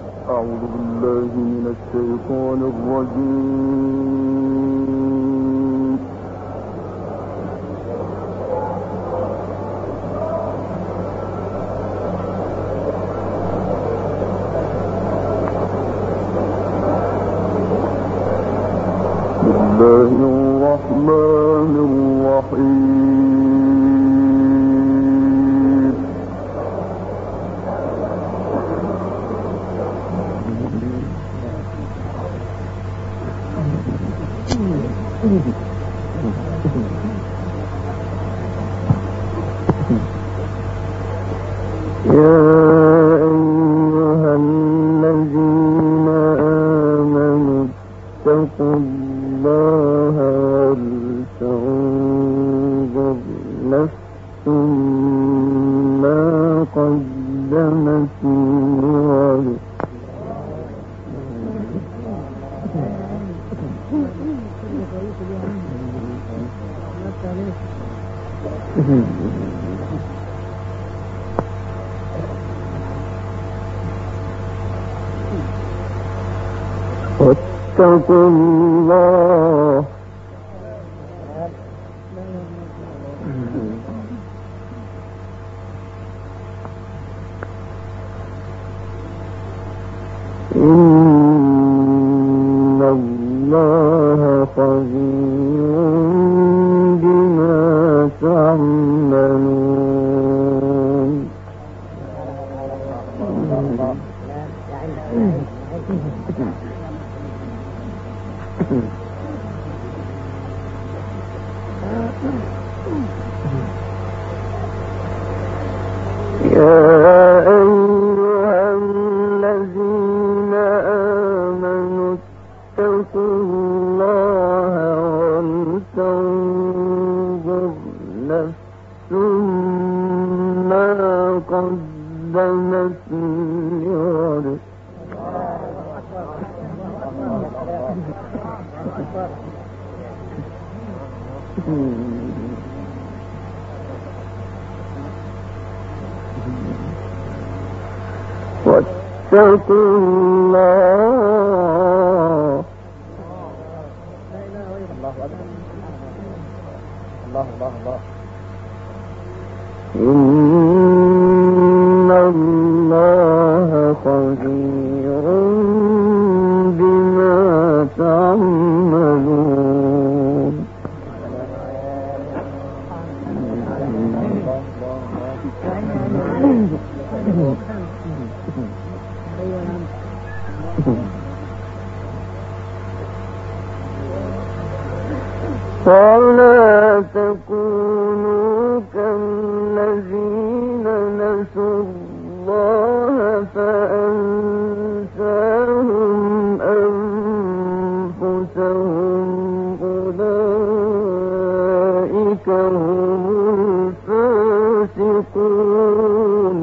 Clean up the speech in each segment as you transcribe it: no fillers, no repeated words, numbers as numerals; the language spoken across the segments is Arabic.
أعوذ بالله من الشيطان الرجيم. بسم الله الرحمن الرحيم. يا أيها الذين آمنوا اتقوا الله ولتنظر نفس ما قدمت لغد. واتقوا الله إن الله خبير بما تعملون. يا أيها الذين آمنوا اتقوا الله ولتنظر نفس ما قدمت لغد. واتقوا الله إن الله خبير بما تعملون. ولا تكونوا كالذين نسوا الله فأنساهم أنفسهم أولئك هم الفاسقون.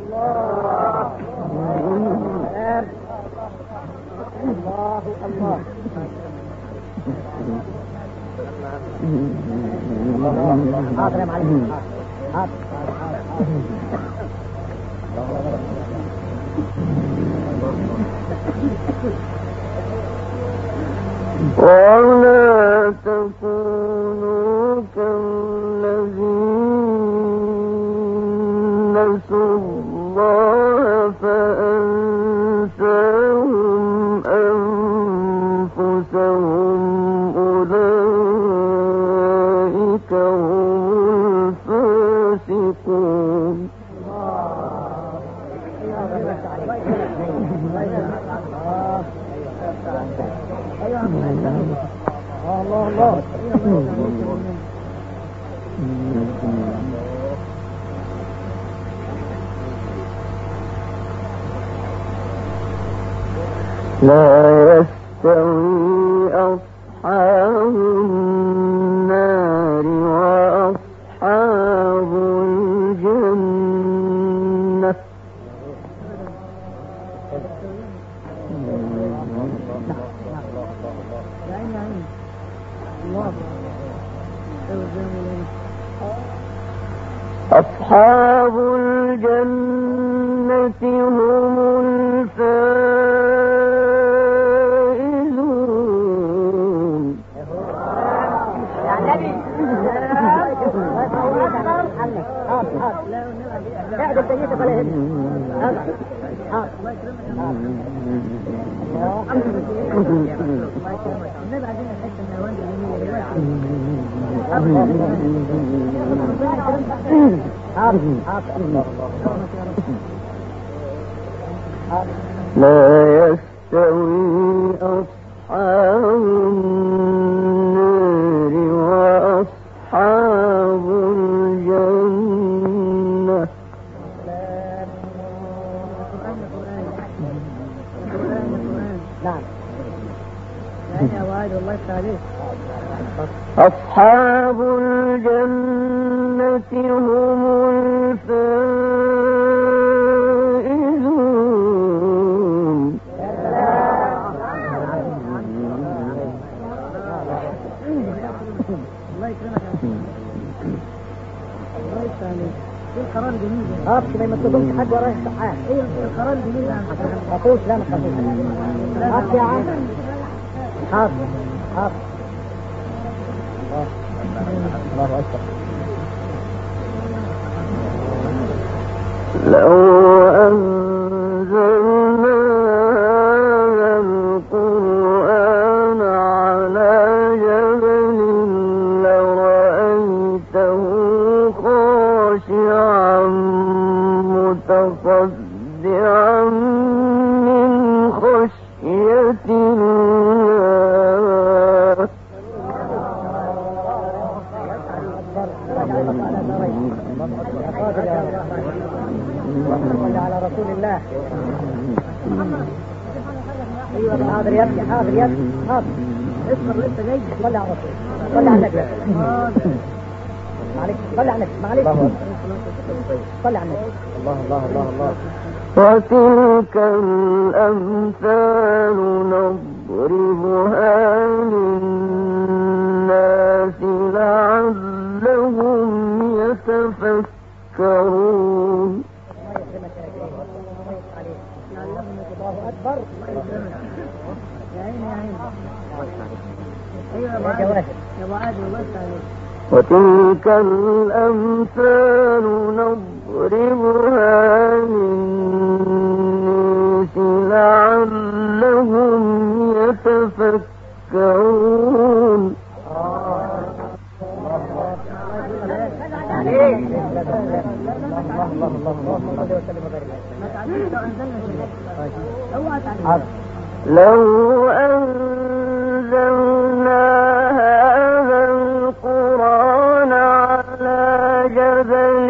ولا تكونوا كالذين نسوا الله فأنساهم أنفسهم أولئك هم الفاسقون. لا يستوي أصحاب النار وأصحاب الجنة. أصحاب الجنة هم الفائزون. لا يستوي أصحاب النار وأصحاب الجنة. أصحاب الجنة هم الفائزون. القرار جميل كده ما تقولش حد ورايح ساعات. ايوه القرار جميل ما تخافوش. لا ما تخافوش يا عم. حاضر الله أكبر. لو أنزلنا هذا القرآن على جبل لرأيته خاشعا متصدعا من خشية الله. على رسول الله. ايوه حاضر يا ابني حاضر. اصبر لسه جاي. صلي على الرسول. صلي على النبي. معلش صلي على النبي. معلش صلي على النبي. الله. وتلك الأمثال نضربها للناس لعلهم يتفكرون. الله أكبر. يا عيني وتلك الأمثال نضربها للناس لعلهم يتفكرون. لو أنزلنا هذا القرآن على جبل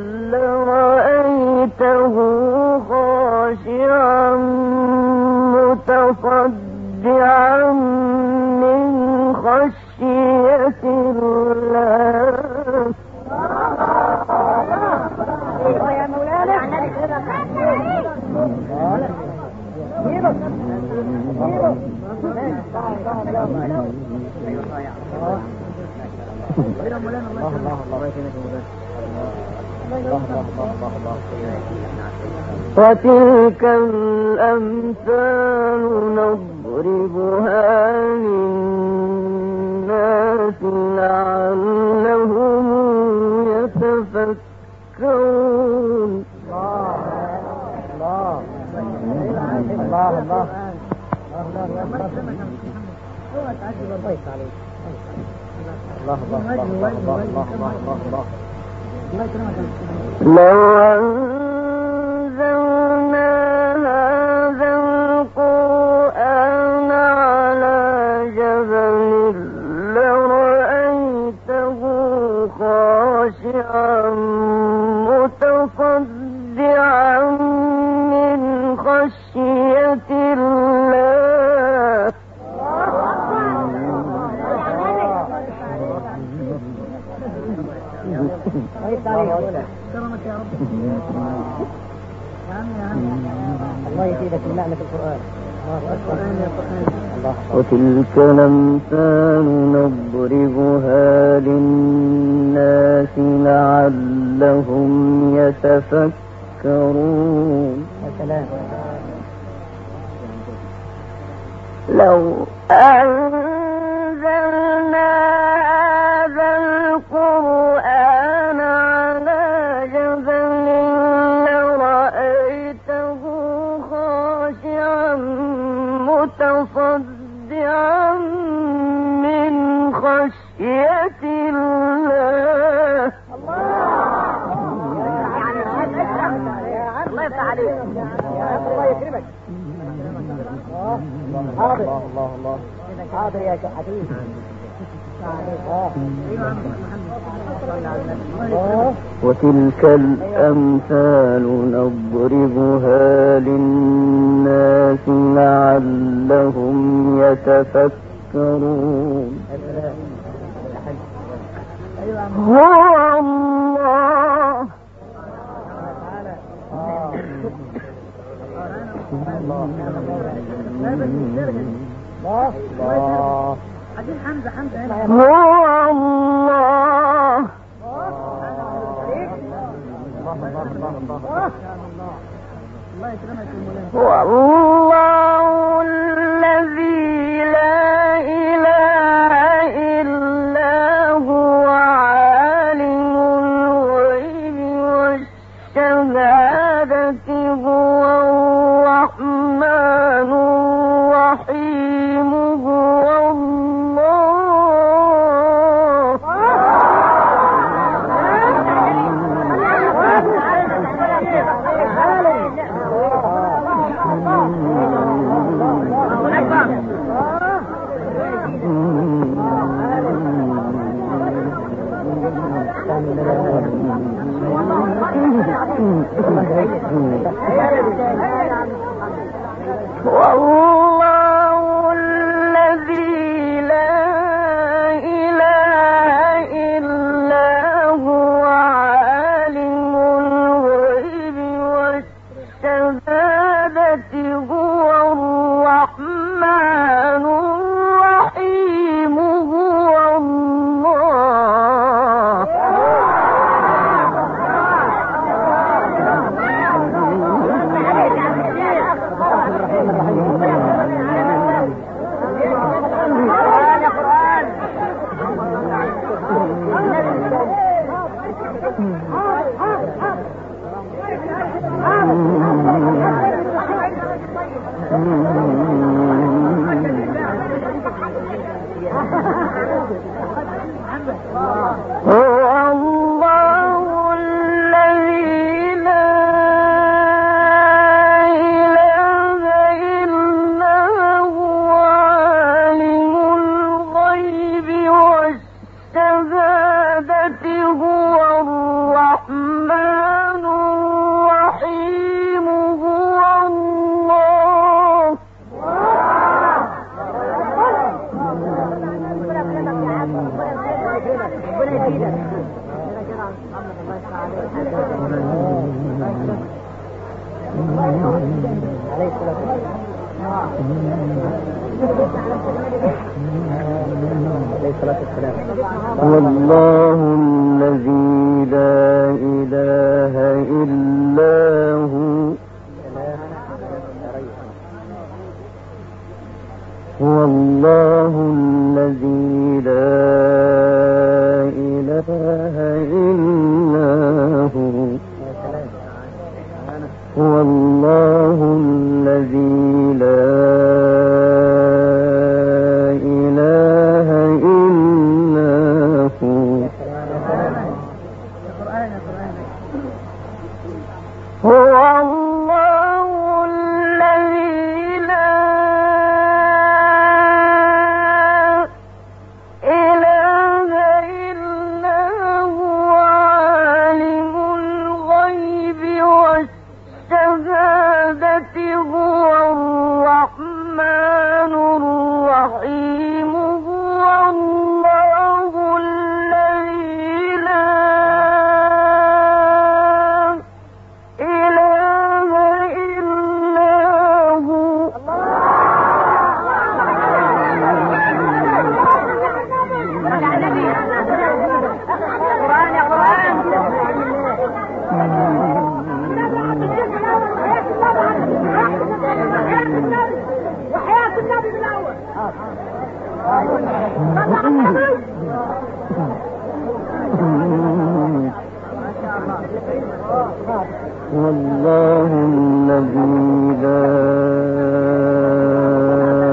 لرأيته خاشعا متصدعا من خشية الله. يا مولانا وتلك الأمثال نضربها للناس لعلهم يتفكرون. لو أنزلنا هذا القرآن على جبل لرأيته خاشعا متصدعا من خشية الله. كرمك يا رب. الله يزيدك من نعمة القرآن. وتلك الأمثال نضربها للناس لعلهم يتفكرون. لو أنزلنا هذا القرآن على جبل متصدعا من خشية الله. الله يفتح عليك. الله يكرمك. حاضر. الله حاضر يا حبيبي. وتلك الأمثال نضربها للناس لعلهم يتفكرون. هو الله هو الله الذي لا إله إلا هو عالم الغيب والشهادة هو الرحمن الرحيم هو والله الذي لا إله إلا هو عالم الغيب والشهادة هو الرحمن الرحيم هو الله. هو الله الذي لا إله إلا هو عالم الغيب والشهادة هو الرحمن الرحيم هو الله. والله الذي لا إله إلا هو والله الذي لا إله إلا هو والله الذي لا إله إلا هو هو الله الذي لا إله إلا هو عالم الغيب والشهادة هو الرحمن الرحيم هو الله الذي لا إله إلا هو. وحياة النبي بالأول. والله الذي لا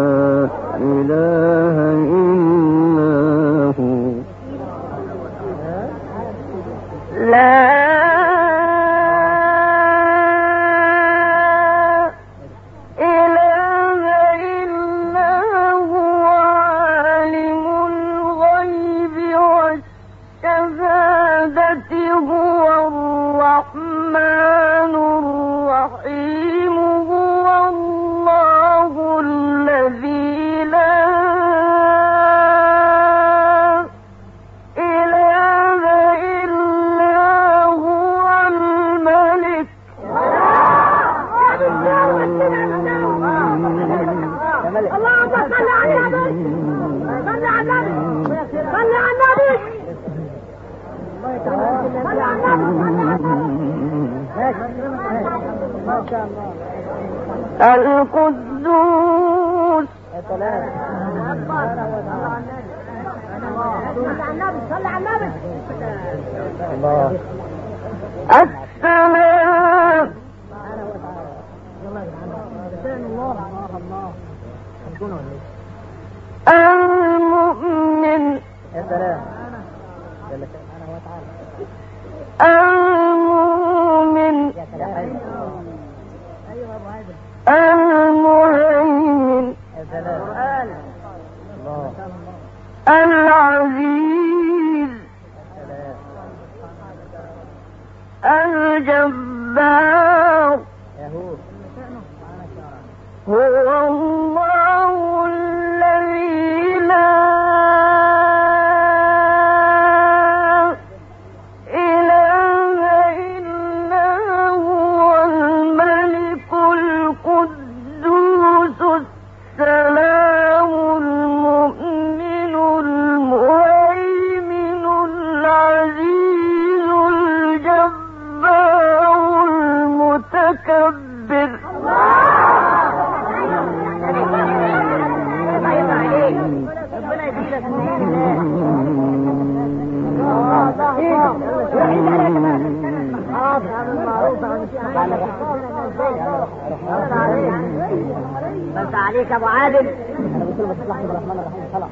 اللهم صل على النبي. صل على النبي. صل على النبي. صل على النبي. ما شاء الله. القدوس صل على النبي. الله. السلام المؤمن يا سلام. المؤمن المهيمن العزيز الجبار هو الله الذي لا إله إلا هو الملك القدوس السلام المؤمن المهيمن العزيز الجبار المتكبر. بس عليك ابو عادل. انا بقول بسم الله الرحمن الرحيم. خلاص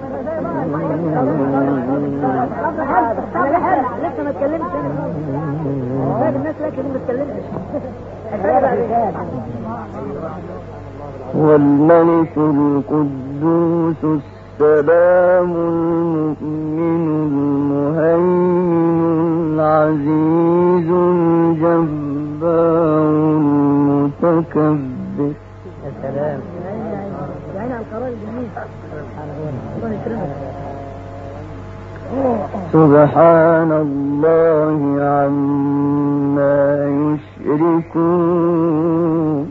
لسه ما اتكلمتش. الناس لكن ما اتكلمتش. والملك القدوس السلام المؤمن المهيمن العزيز الجبار المتكبر. يا سلام. يعني القرار الجميل. الله يكرمك. سبحان الله عما يشركون.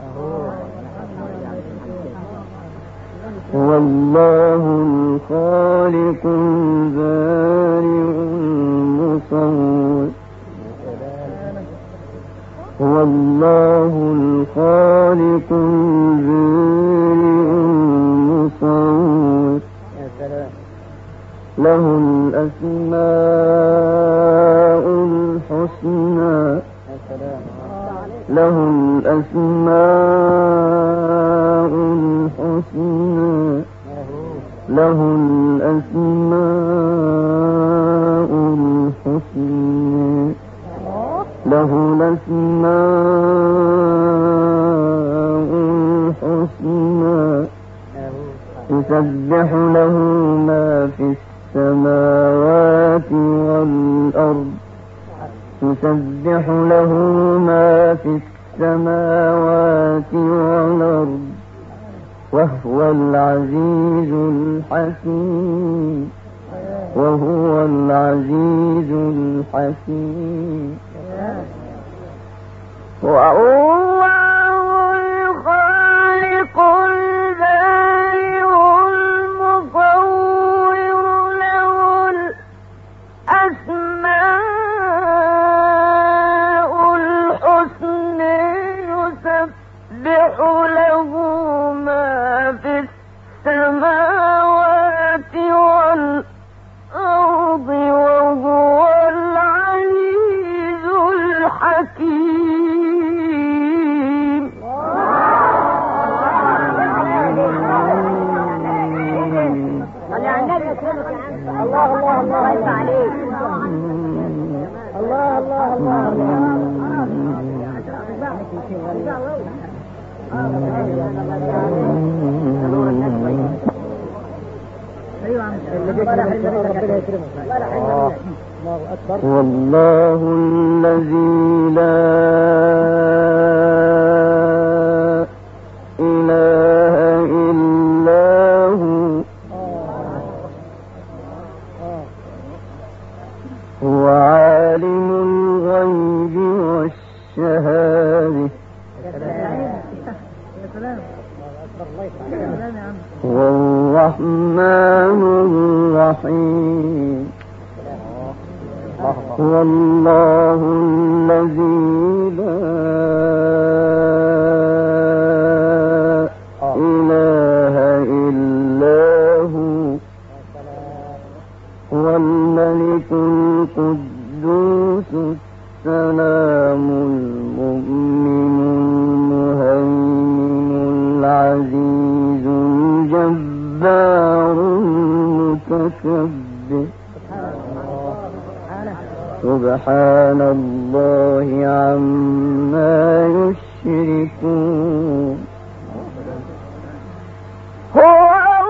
هو الله الخالق البارئ المصور. هو الله الخالق البارئ المصور. له الأسماء الحسنى. له الأسماء الحسنى. له الأسماء الحسنى. له الأسماء الحسنى. يسبح له ما في السماوات والأرض. يسبح له ما في السماوات والأرض وهو العزيز الحكيم. وهو العزيز الحكيم. وهو الخالق البارئ المصور. له الأسماء الحسنى. يسبح له ما في السماوات والأرض وهو العزيز الحكيم. الله الله الله عليك. الله الله الله والله الذي لا إله إلا هو. هو عالم الغيب والشهادة. والرحمن الرحيم هو الله الذي لا إله إلا هو الملك القدوس السلام المؤمن المهيمن العزيز الجبار المتكبر سبحان الله عما يشركون هو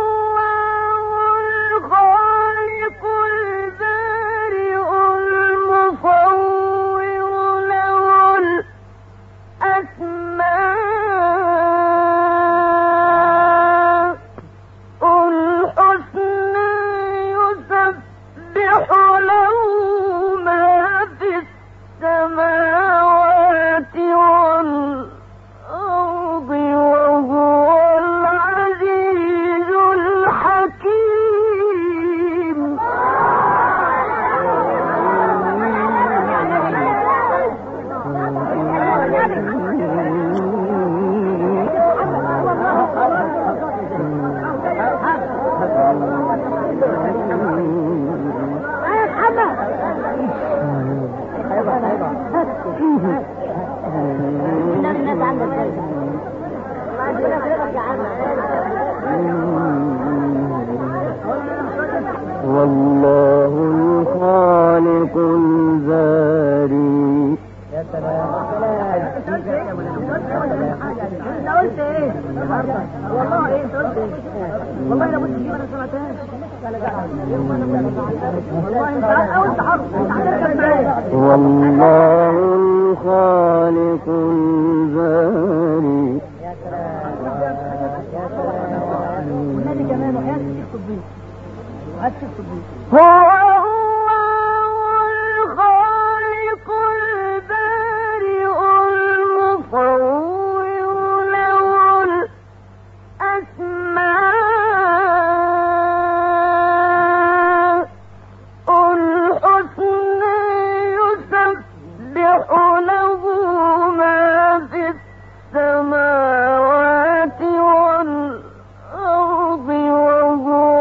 والله الخالق الباري. يا سلام انت قلت ايه والله ايه انت قلت ايه والله انا قلت انا سمعتهاش والله انت قلت حرف انت هتركب معايا والله الخالق الباري. يا سلام يا سلام والنبي كمان وحياة الشيخ صبيح هو الخالق البارئ المصور له الأسماء الحسنى يسبح له ما في السماوات والأرض وهو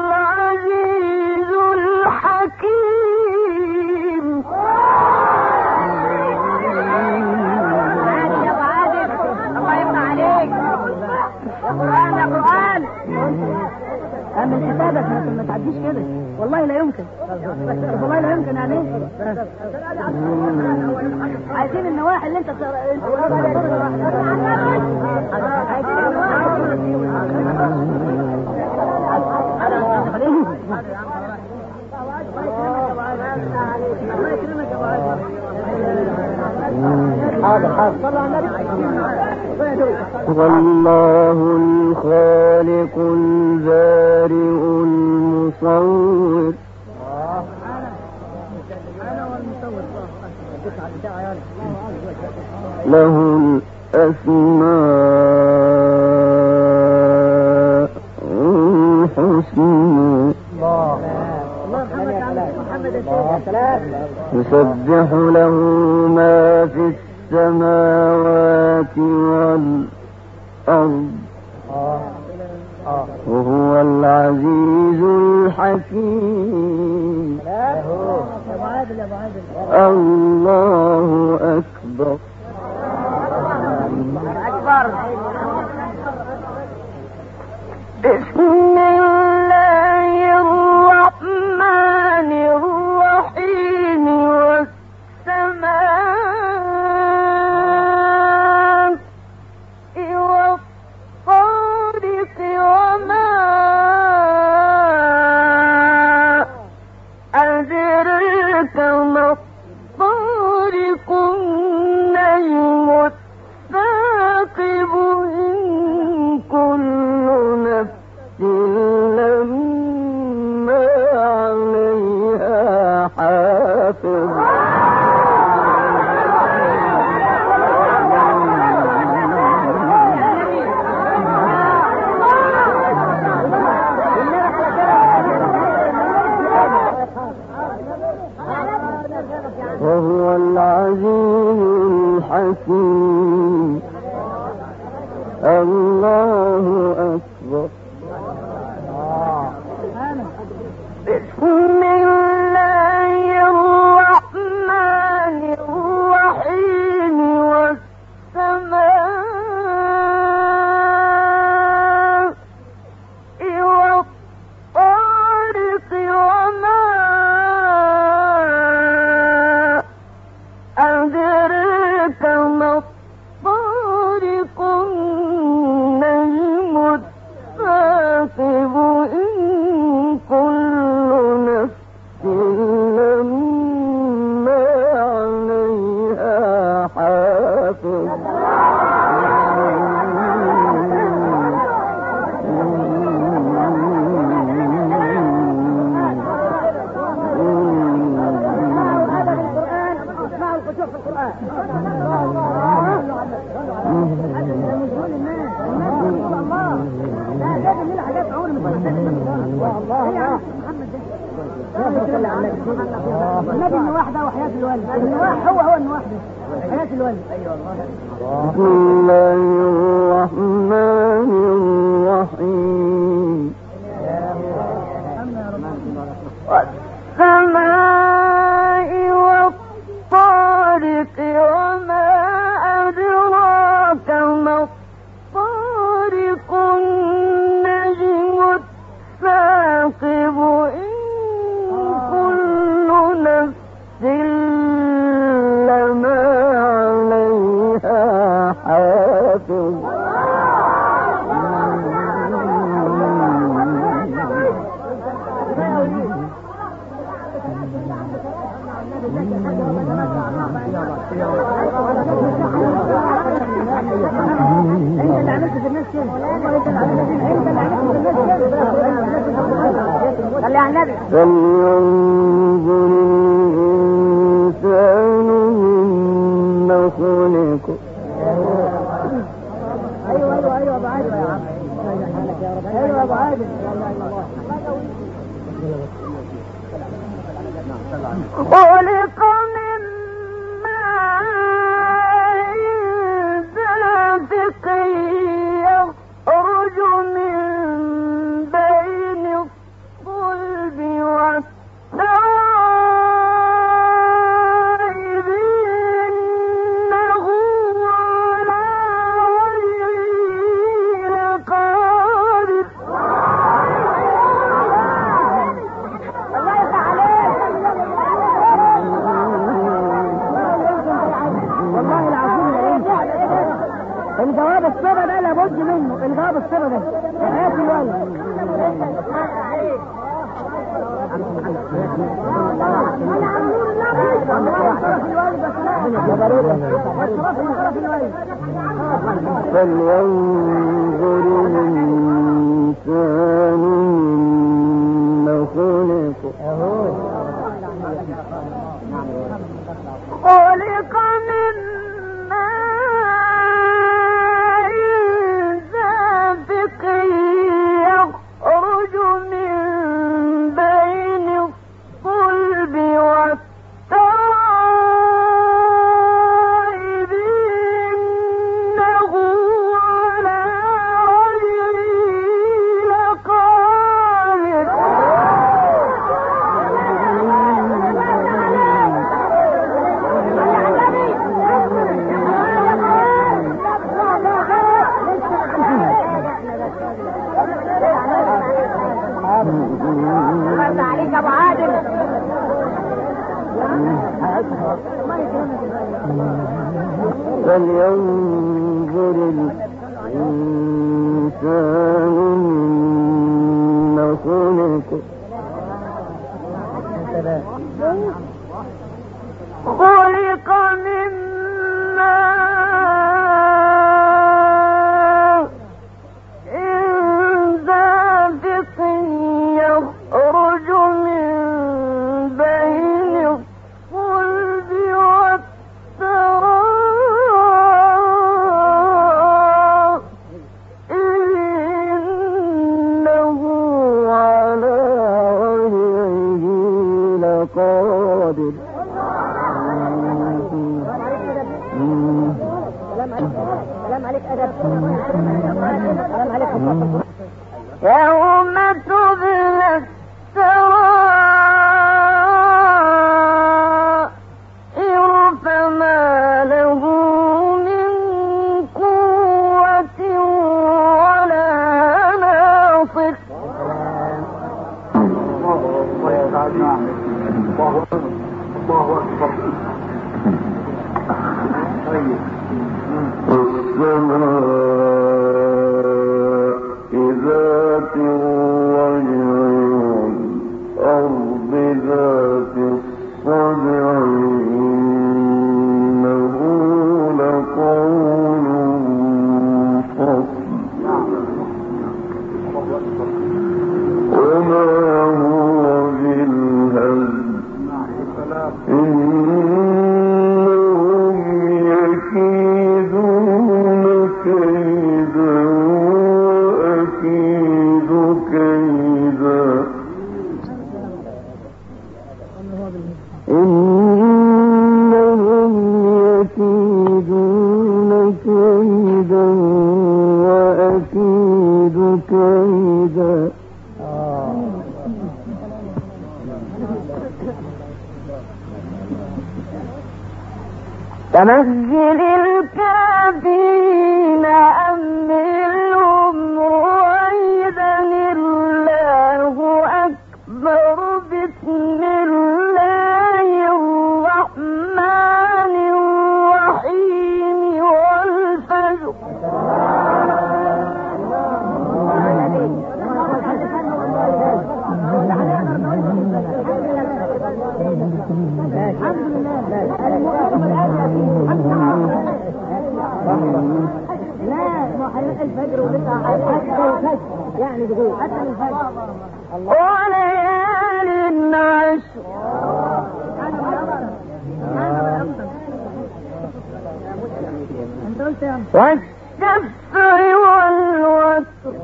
من حسابك ما تعديش كده والله لا يمكن والله لا يمكن عليك عايزين النواحي اللي انت والله الخالق البارئ المصور له الأسماء الحسنى يسبح له ما في السماوات والأرض وهو العزيز الحكيم. الله أكبر. بسم الله الرحمن الرحيم والسماء والطارق وما أدرك ما الطارق النجم الثاقب الله أكبر. بسم الله الرحمن الرحيم. والسماء والطارق وما أدراك ما الطارق النجم الثاقب إن كل نفس لما عليها حافظ. النبي النواح ده وحياة الوالد. النواح هو النواح ده حياة الوالد. بسم الله الرحمن الرحيم. والسماء والطارق وما أدراك ما الطارق النجم الثاقب إن كل نفس لما عليها حافظ. فلينظر الإنسان مما خلق. ايوه ابو عادل يا عم. ايوه ابو عادل. خلق من ماء دافق يخرج من بين الصلب والترائب إنه على وجهه لقادر. الله يفتح عليك. والله العظيم الجواب الصبا ده لابد منه. الجواب الصبا ده حياة الوالد. فلينظر الإنسان مما خلق. خلق من ماء دافق يخرج من بين الصلب والترائب إنه على وجهه لقادر. الله عليك ابو عادل. فلينظر الإنسان مما خلق. خلق من ماء دافق يخرج من بين الصلب والترائب إنه على وجهه لقادر. حرام عليك أدب. حرام عليك. يوم تبلى السرائر فما له من قوة ولا ناصر. السماء ذات الرجع والأرض ذات الصدع إنه لقول فصل وما هو بالهزل إنهم يكيدون كيدا وأكيد كيدا إنهم يكيدون كيدا وأكيد كيدا. تمهل الكافرين أمهلهم رويدا الله أكبر. بسم الله الرحمن الرحيم والفجر. لا ما حيلقى الفجر ولسه حتى الفجر يعني دقيقة حتى الفجر. وليال عشر والشفع والوتر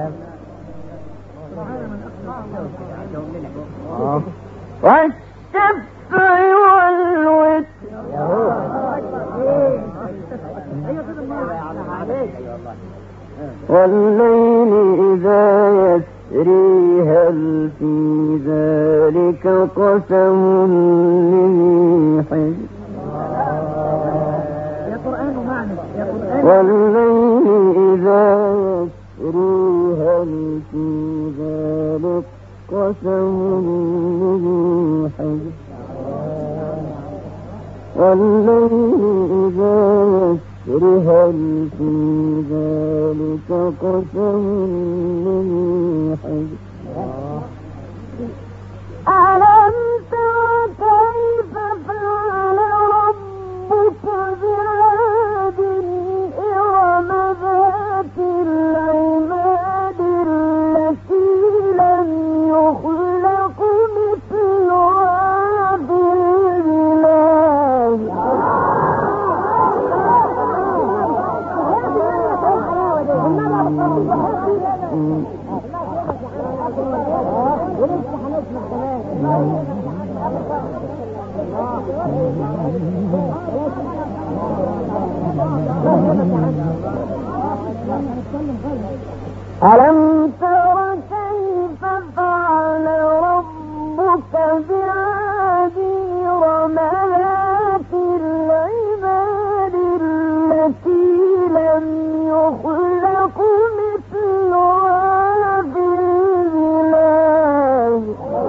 والشفع والوتر والليل إذا يسري هل في ذلك قسم لذي حجر. والليل إذا يسري هل في ذلك قسم لذي حجر. والليل إذا يسري هل في ذلك قسم لذي حجر. ألم تر كيف فعل ربك بعاد إرم ذات العماد التي لم يخلق مثلها في البلاد. ألم تر كيف فعل ربك بعاد إرم ذات العماد التي لم يخلق مثلها في البلاد.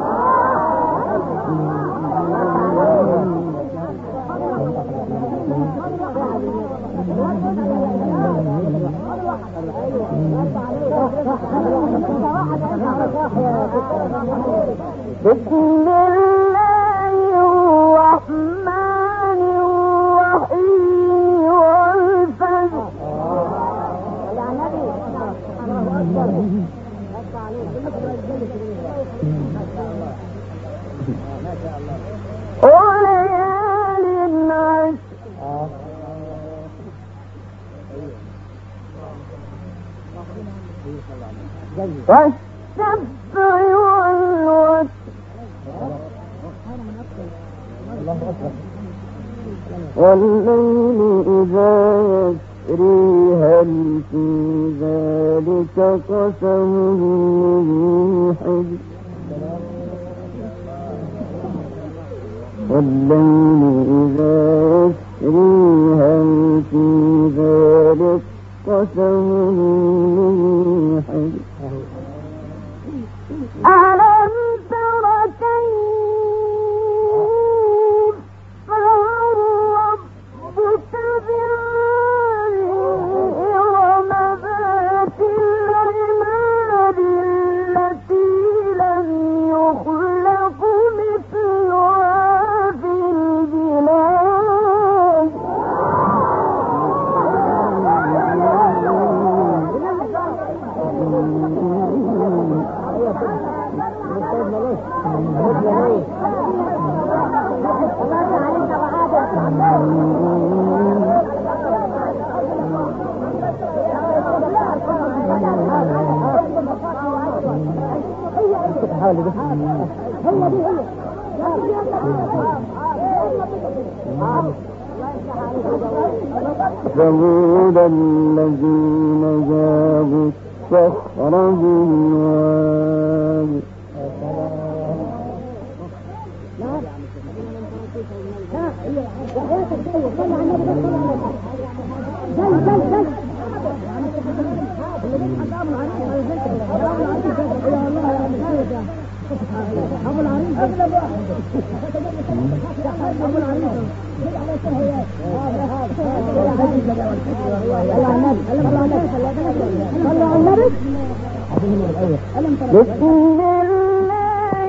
بسم الله الرحمن الرحيم والفجر. وليال عشر والشفع والوتر والليل إذا هل في ذلك قسم ذي حجر والليل إذا يسري هل في ذلك قسم ذي حجر ألم تر كيف فعل ربك إرم ذات العماد التي لم يخلق مثلها في البلاد ثمود الذين جابوا الصخر بالواد بسم الله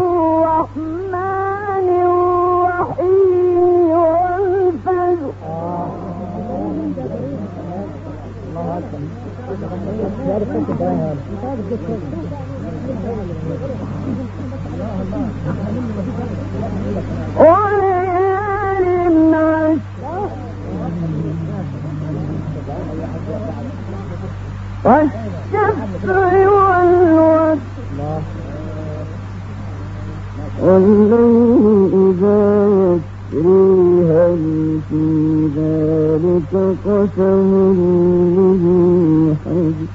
الرحمن الرحيم والفجر وليال عشر والشفع والوتر والليل إذا يسري هل في ذلك قسم ذي حجر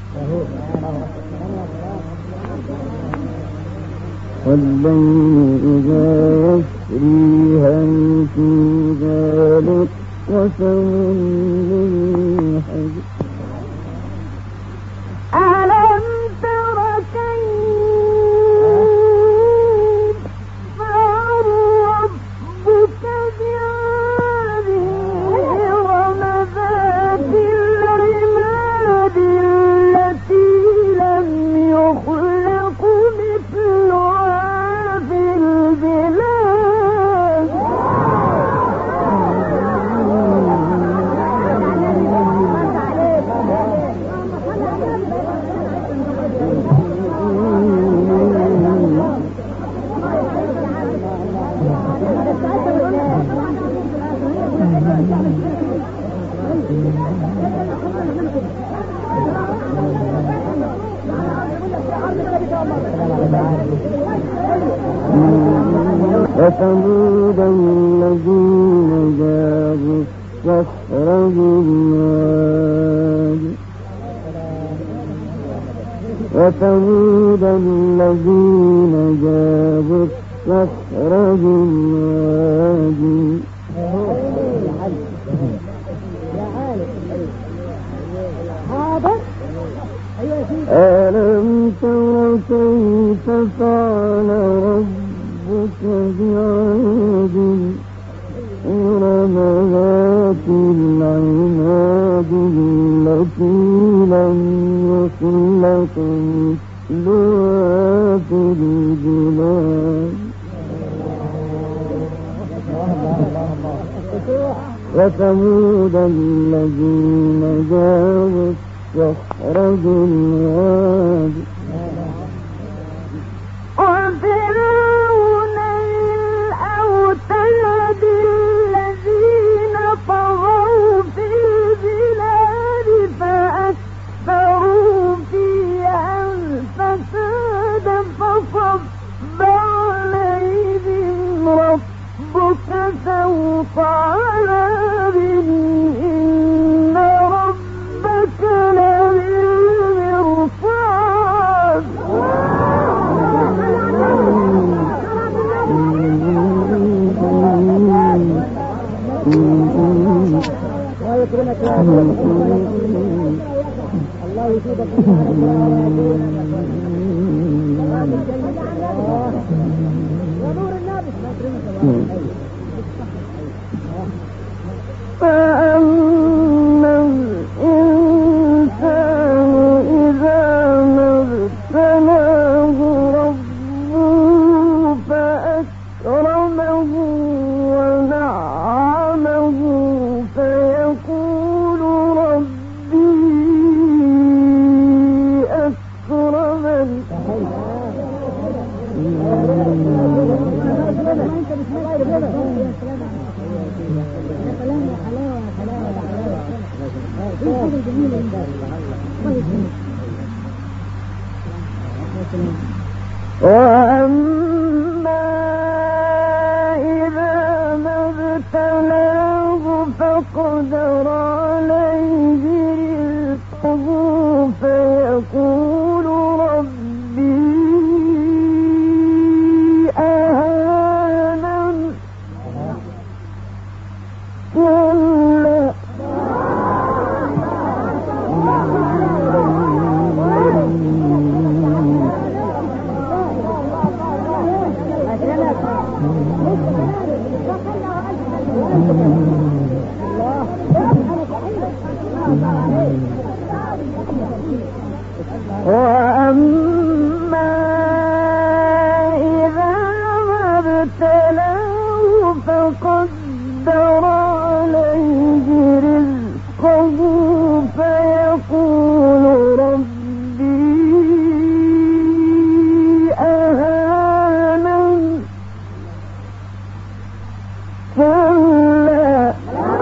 والليل إذا يسري هل في ذلك قسم ذي حجر ألم تر كيف فعل ربك بعاد إرم ذات العماد التي لم يخلق مثلها في البلاد وثمود الذين جابوا الصخر بالواد وثمود الذين جابوا الصخر بالواد ألم تر كيف فعل ربك بعاد إرم ذات العماد التي لم يخلق مثلها في البلاد وثمود الذين جابوا الصخر بالواد وفرعون الأوتاد الذين طغوا في البلاد فأكثروا فيها الفساد فصب عليهم ربك سوط عذاب إن ربك فأما الإنسان إذا ما ابتلاه ربه فأكرمه ونعمه فيقول ربي أكرمن. وأما إذا ما ابتلاه فقدر عليه رزقه فيقول ربي أهانن. كلا وأما إذا ما ابتلاه فقدر عليه رزقه فيقول ربي أهانن. كلا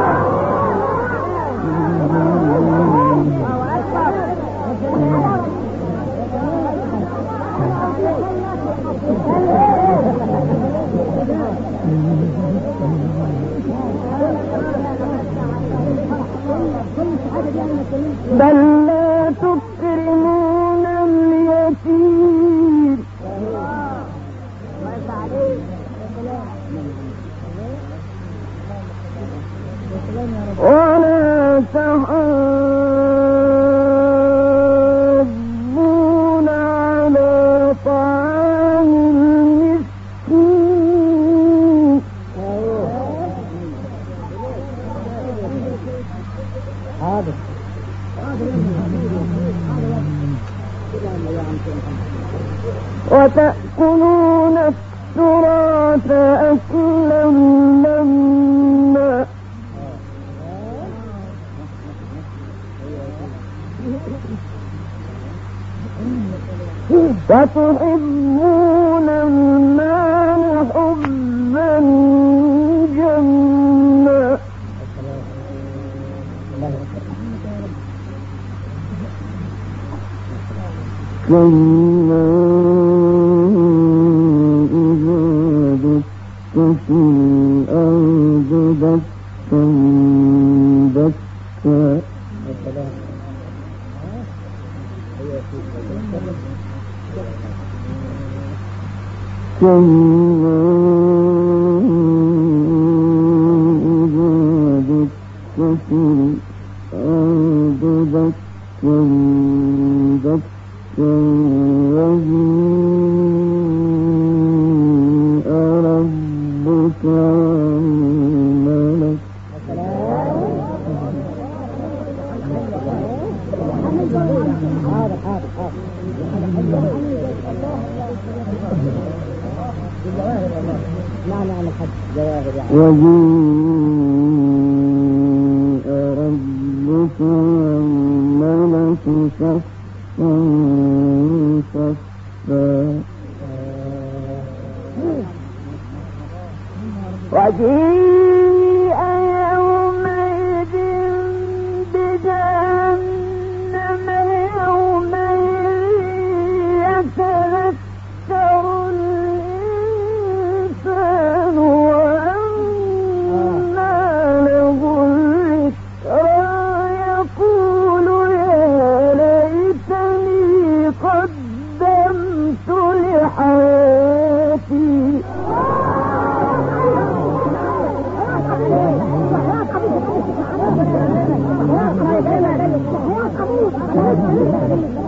بل لا تكرمون اليتيم ولا تحاضون على طعام المسكين. وتأكلون التراث أكلا لما وتحبون المال حبا جما. كلا إذا دكت الأرض دكا دكا. كلا إذا دكت الأرض دكا دكا وجيء ربك والملك. وجيء ربك والملك صفا صفا. وجيء يومئذ بجهنم يومئذ يتذكر الإنسان وأنى له الذكرى يقول يا ليتني قدمت لحياتي.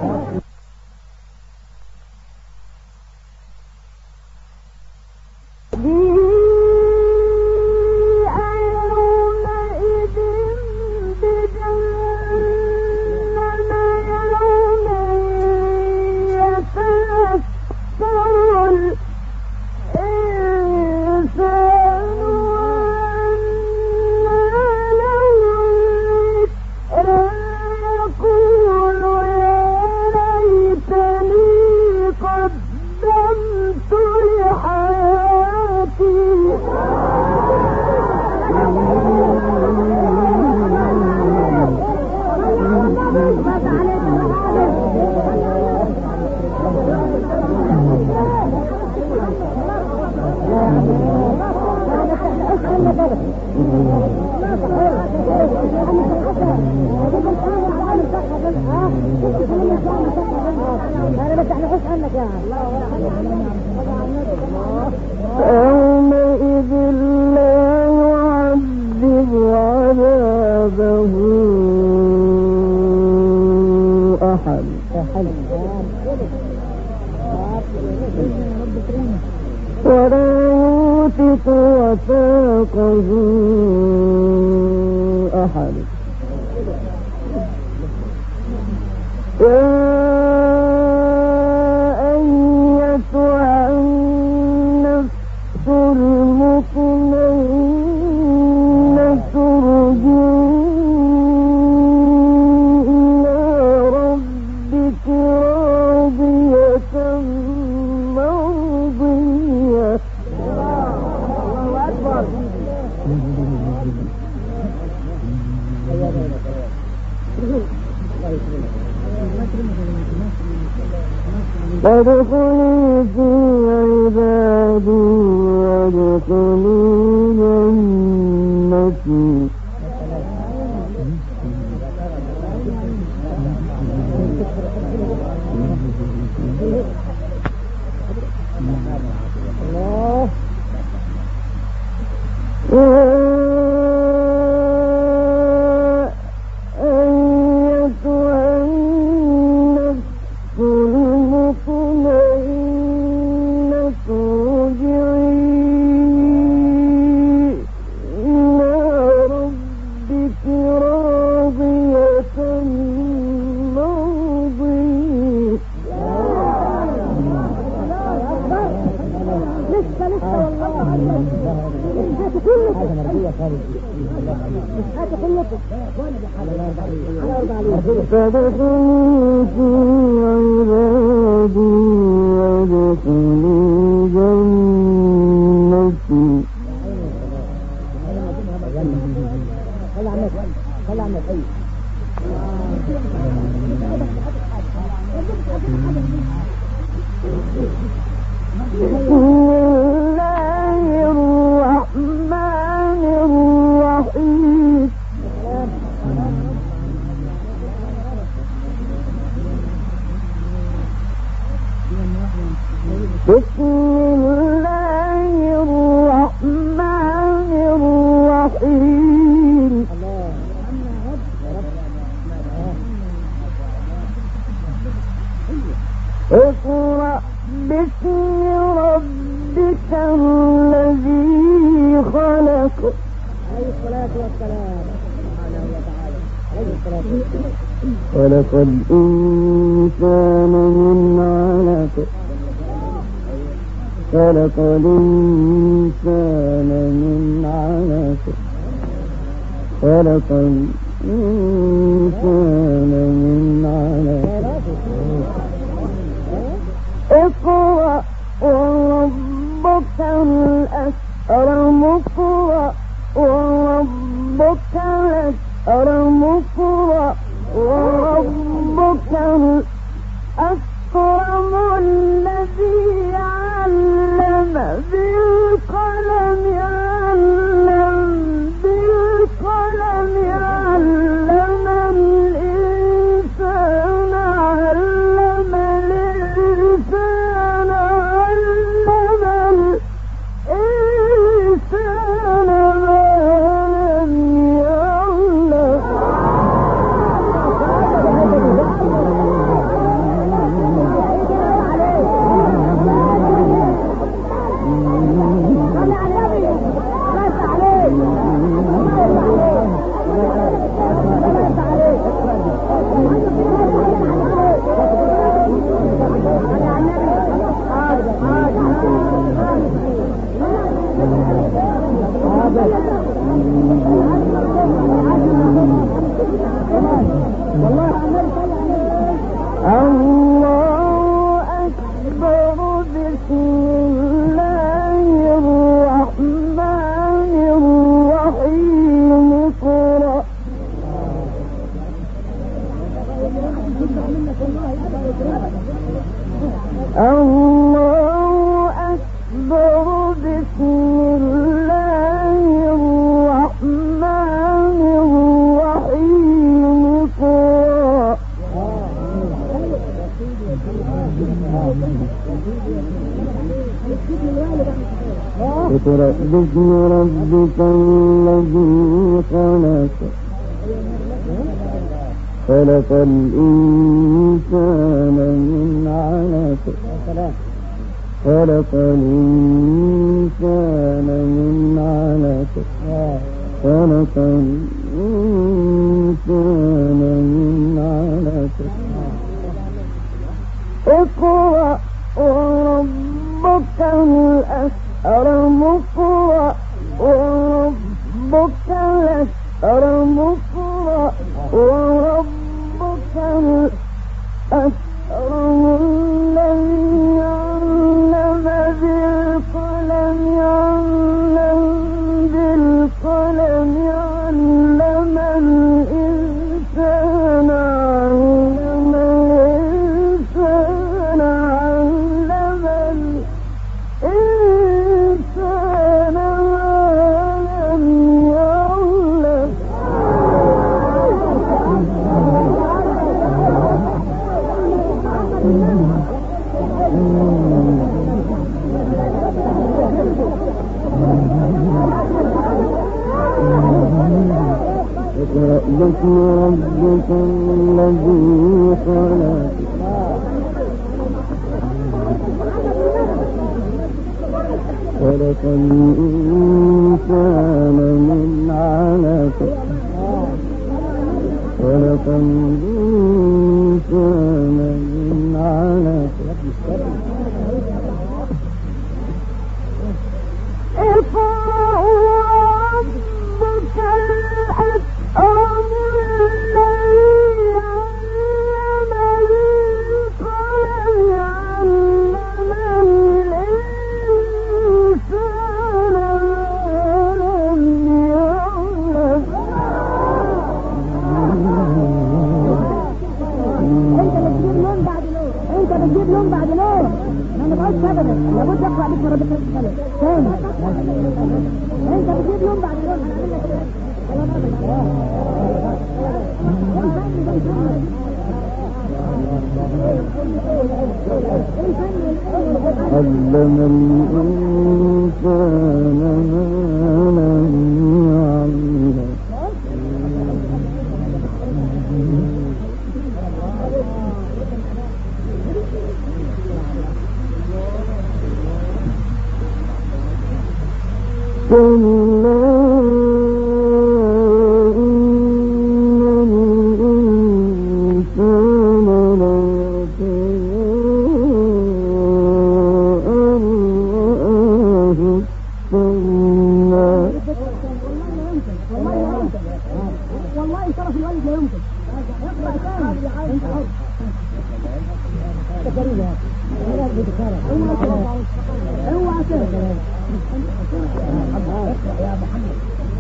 منك يا يومئذ لا يعذب عذابه أحد ولا يوثق وثاقه أحد يا أيتها النفس المطمئنة ارجعي إلى ربك راضية مرضية فادخلي في عبادي وادخلي جنتي فادخلي في عبادي وادخلي جنتي بسم الله الرحمن الرحيم بسم الله الرحمن الرحيم اقرأ باسم ربك الذي خلق عليه الصلاة والسلام سبحانه وتعالى عليه الصلاة والسلام خلق الإنسان من علق خلق الإنسان من علق خلق الإنسان من علق اقرأ وربك الأكرم اقرأ وربك الأكرم اقرأ وربك الأكرم الذي علم بالقلم علم بالقلم علم الإنسان علم الإنسان علم الإنسان ما لم يعلم الله أكبر بسم الله الرحمن الرحيم اقرأ الله أكبر بسم الله الرحمن الرحيم اقرأ اقرأ باسم ربك الذي خلق خلق الإنسان من علق خلق الإنسان من علق خلق الإنسان من علق اقرأ وربك الأكرم اقرأ وربك الأكرم اقرأ وربك الأكرم الذي علم بالقلم علم بالقلم علم الإنسان علم الإنسان علم الإنسان ما لم يعلم اقرأ باسم ربك الذي خلق خلق الإنسان من علق خلق الإنسان من علق اقرأ وربك الأكرم الذي علم بالقلم علم الإنسان ما لم يعلم. انت بتجيب لون بعد لون ما نبقاش ابدا لابد اقرا باسم ربك الذي تاني انت بتجيب لون بعد لون علم الإنسان ما لم يعلم كلا إن الإنسان ليطغى والله شرف الوالد لا يمكن اقرا ثاني انت حر اوعى يا محمد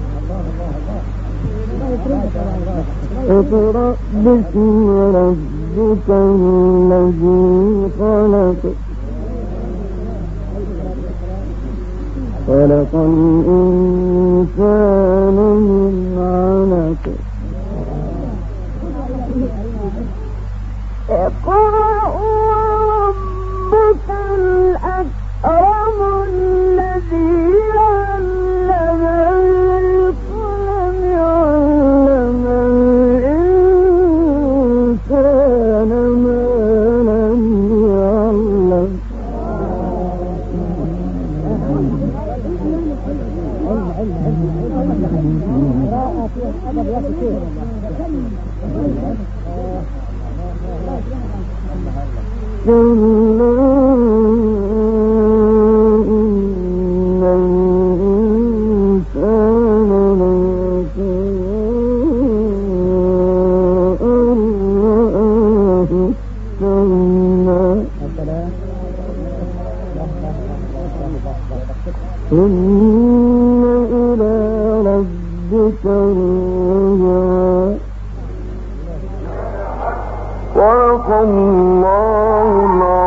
اقرأ باسم ربك الذي خلق خلق الإنسان من علق اقرأ وربك الأكرم الذي علم بالقلم علم الإنسان ما لم يعلم. كلا إن الإنسان ليطغى أن رآه استغنى إن إلى ربك الرجعى. صدق الله العظيم.